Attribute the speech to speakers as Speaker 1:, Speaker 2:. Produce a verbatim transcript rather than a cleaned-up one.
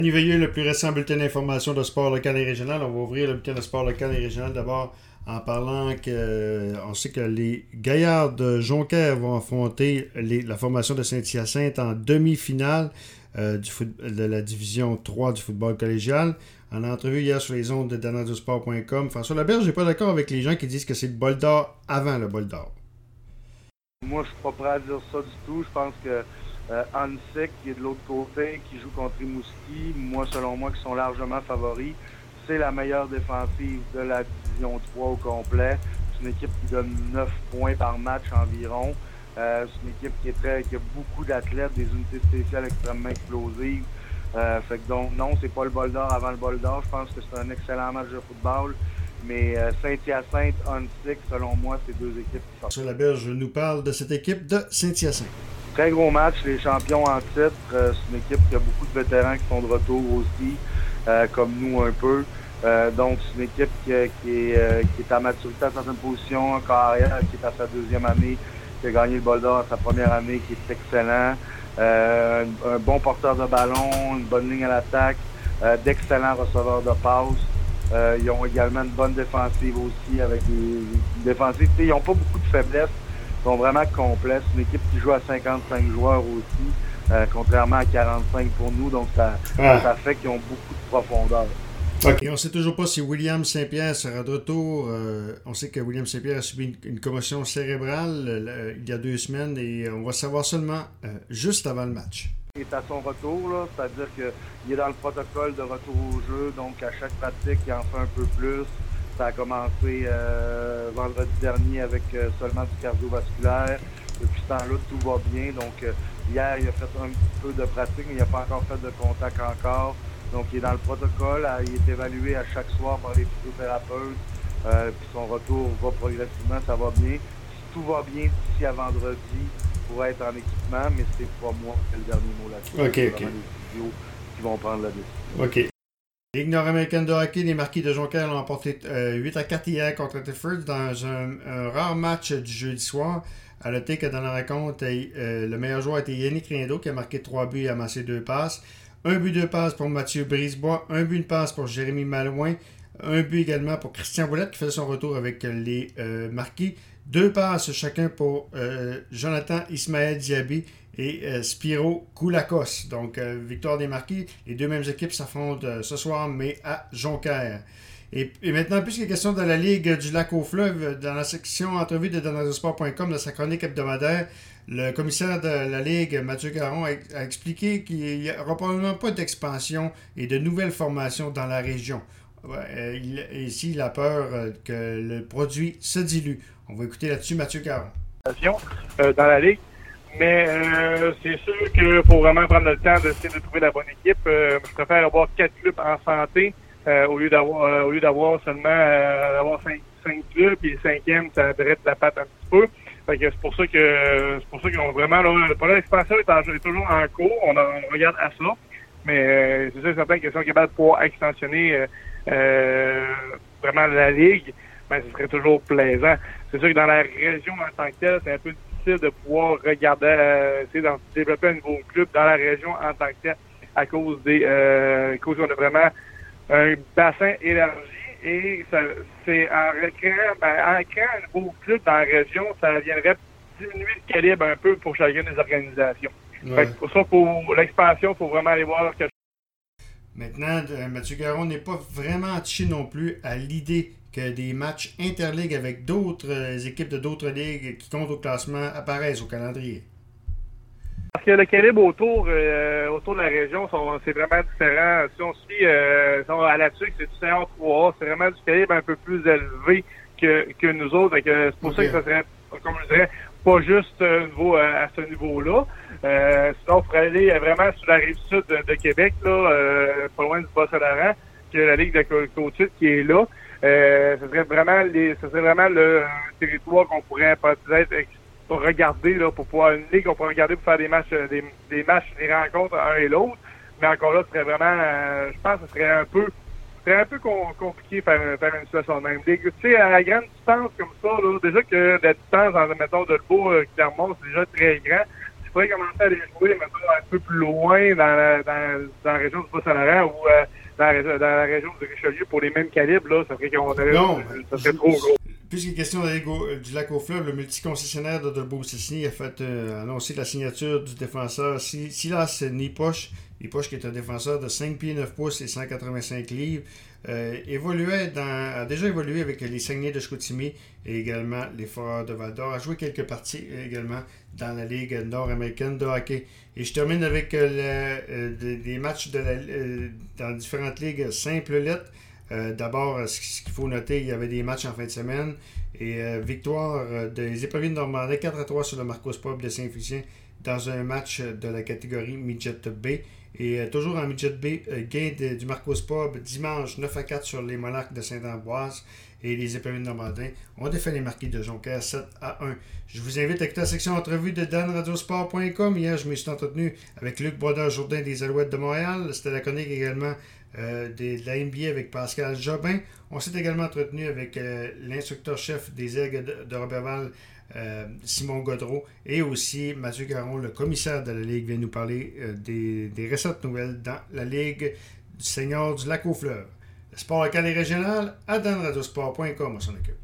Speaker 1: Veilleux, le plus récent bulletin d'information de sport local et régional. On va ouvrir le bulletin de sport local et régional d'abord en parlant que on sait que les Gaillards de Jonquière vont affronter les, la formation de Saint-Hyacinthe en demi-finale euh, du foot, de la division trois du football collégial. En entrevue hier sur les ondes de danadiosport point com, François Laberge n'est pas d'accord avec les gens qui disent que c'est le bol d'or avant le bol d'or.
Speaker 2: Moi, je suis pas prêt à dire ça du tout. Je pense que Euh, Hansik, qui est de l'autre côté, qui joue contre Rimouski, moi, selon moi, qui sont largement favoris. C'est la meilleure défensive de la division trois au complet. C'est une équipe qui donne neuf points par match environ. Euh, c'est une équipe qui, est très, qui a beaucoup d'athlètes, des unités spéciales extrêmement explosives. Euh, fait que donc, non, c'est pas le bol d'or avant le bol d'or. Je pense que c'est un excellent match de football. Mais euh, Saint-Hyacinthe, Hansik, selon moi, c'est deux équipes qui sortent.
Speaker 1: François Laberge nous parle de cette équipe de Saint-Hyacinthe.
Speaker 2: Très gros match, les champions en titre. Euh, c'est une équipe qui a beaucoup de vétérans qui sont de retour aussi, euh, comme nous un peu. Euh, donc, c'est une équipe qui, qui, est, euh, qui est à maturité à certaines positions, encore arrière, qui est à sa deuxième année, qui a gagné le bol d'or à sa première année, qui est excellent. Euh, un, un bon porteur de ballon, une bonne ligne à l'attaque, euh, d'excellents receveurs de passes. Euh, ils ont également une bonne défensive aussi, avec des, des défensives. Ils n'ont pas beaucoup de faiblesses. Ils sont vraiment complets. C'est une équipe qui joue à cinquante-cinq joueurs aussi, euh, contrairement à quarante-cinq pour nous. Donc, ça, ah. ça fait qu'ils ont beaucoup de profondeur.
Speaker 1: OK. On ne sait toujours pas si William Saint-Pierre sera de retour. Euh, on sait que William Saint-Pierre a subi une, une commotion cérébrale euh, il y a deux semaines et on va savoir seulement euh, juste avant le match.
Speaker 2: Il est à son retour, là, c'est-à-dire qu'il est dans le protocole de retour au jeu. Donc, à chaque pratique, il en fait un peu plus. Ça a commencé euh, vendredi dernier avec euh, seulement du cardiovasculaire. Depuis ce temps-là, tout va bien. Donc, euh, hier, il a fait un petit peu de pratique, mais il n'a pas encore fait de contact encore. Donc, il est dans le protocole. Il est évalué à chaque soir par les physiothérapeutes. Euh, puis son retour va progressivement, ça va bien. Si tout va bien d'ici à vendredi, il pourrait être en équipement, mais c'est pas moi qui ai le dernier mot là-dessus.
Speaker 1: OK,
Speaker 2: c'est
Speaker 1: OK.
Speaker 2: vraiment les physios qui vont prendre la décision.
Speaker 1: OK. Ligue nord-américaine de hockey, les Marquis de Jonquière l'ont emporté euh, huit à quatre hier contre Thetford dans un, un rare match du jeudi soir. À noter que dans la rencontre, euh, le meilleur joueur était Yannick Riendo qui a marqué trois buts et amassé deux passes. Un but, deux passes pour Mathieu Brisebois, un but, une passe pour Jérémy Malouin, un but également pour Christian Boulette qui faisait son retour avec les euh, Marquis. Deux passes chacun pour euh, Jonathan Ismaël Diaby et euh, Spiro Koulakos. Donc, euh, victoire des Marquis. Les deux mêmes équipes s'affrontent euh, ce soir, mais à Jonquière. Et, et maintenant, puisqu'il est question de la Ligue du Lac-aux-Fleuves, dans la section entrevue de danadiosport point com de sa chronique hebdomadaire, le commissaire de la Ligue, Mathieu Caron, a, a expliqué qu'il n'y aura probablement pas d'expansion et de nouvelles formations dans la région. Euh, il, ici, il a peur euh, que le produit se dilue. On va écouter là-dessus Mathieu Caron.
Speaker 3: Euh, dans la Ligue. Mais euh, c'est sûr qu'il faut vraiment prendre le temps d'essayer de trouver la bonne équipe. Euh, je préfère avoir quatre clubs en santé euh, au lieu d'avoir euh, au lieu d'avoir seulement euh, d'avoir cinq, cinq clubs, puis le cinquième, ça dresse la patte un petit peu. Fait que c'est pour ça que c'est pour ça qu'on vraiment là, l'expansion est, en, est toujours en cours. On, a, on regarde à ça. Mais euh, c'est sûr certain que si on est capable de pouvoir extensionner euh, euh, vraiment la Ligue, ben ce serait toujours plaisant. C'est sûr que dans la région en tant que telle, c'est un peu difficile de pouvoir regarder, euh, essayer de développer un nouveau club dans la région en tant que tel à cause des euh, à cause qu'on a vraiment un bassin élargi et ça, c'est en créant, ben, en créant un nouveau club dans la région, ça viendrait diminuer le calibre un peu pour chacune des organisations. Ouais. Fait que pour ça, pour l'expansion, il faut vraiment aller voir quelque chose.
Speaker 1: Maintenant, Mathieu Caron n'est pas vraiment attaché non plus à l'idée que des matchs interligues avec d'autres équipes de d'autres ligues qui comptent au classement apparaissent au calendrier.
Speaker 3: Parce que le calibre autour, euh, autour de la région, sont, c'est vraiment différent. Si on suit euh, si on, à la suite, c'est du C A trois A, c'est vraiment du calibre un peu plus élevé que, que nous autres. Donc, c'est pour okay. ça que ça serait, comme je dirais, pas juste un niveau, à ce niveau-là. Euh, sinon, il faudrait aller vraiment sur la rive sud de, de Québec, là, euh, pas loin du Bas-Saint-Laurent, qui est la Ligue de Côte-Sud qui est là. Euh, ce serait vraiment les, ce serait vraiment le territoire qu'on pourrait peut-être regarder là pour pouvoir une ligue qu'on pourrait regarder pour faire des matchs, des, des matchs, des rencontres un et l'autre. Mais encore là, ce serait vraiment, euh, je pense, que ce serait un peu, ce serait un peu compliqué de faire, faire une situation de même ligue. Tu sais, à la grande distance comme ça, là, déjà que la distance, en mettons de Lebeau, euh, Clermont, c'est déjà très grand. faudrait commencer à les jouer maintenant un peu plus loin dans la, dans, dans la région du Bas-Saint-Laurent ou euh, dans, la, dans la région de Richelieu pour les mêmes calibres, là, ça ferait qu'on aurait,
Speaker 1: non,
Speaker 3: ça serait trop gros.
Speaker 1: Puisqu'il est question d'aller du lac au fleuve, le multiconcessionnaire de Dolbeau-Cessny a fait euh, annoncer la signature du défenseur Silas Nipoche. Nipoche qui est un défenseur de cinq pieds neuf pouces et cent quatre-vingt-cinq livres. Euh, évoluait dans, a déjà évolué avec les Saguenay de Chicoutimi et également les Foreurs de Val-d'Or. A joué quelques parties également dans la Ligue nord-américaine de hockey. Et je termine avec euh, le, euh, des, des matchs de la, euh, dans différentes ligues simples lettres. Euh, D'abord, ce qu'il faut noter, il y avait des matchs en fin de semaine. Et euh, victoire euh, des Éperviers de Normandie quatre à trois sur le Marcos Pub de Saint-Félicien dans un match de la catégorie Midget B. Et euh, toujours en Midget B, euh, gain de, du Marcos Pub dimanche neuf à quatre sur les Monarques de Saint-Ambroise. Et les Éperviers de Normandin ont défait les Marquis de Jonquière sept à un. Je vous invite à écouter la section entrevue de dan radiosport point com. Hier, je me suis entretenu avec Luc Brodeur-Jourdain des Alouettes de Montréal. C'était la chronique également euh, de la N B A avec Pascal Jobin. On s'est également entretenu avec euh, l'instructeur-chef des Aigles de, de Roberval, euh, Simon Godreau, et aussi Mathieu Caron, le commissaire de la Ligue, vient nous parler euh, des, des récentes nouvelles dans la Ligue du Seigneur du Lac au Fleuve. Le sport local et régional à dan radiosport point com, on s'en occupe.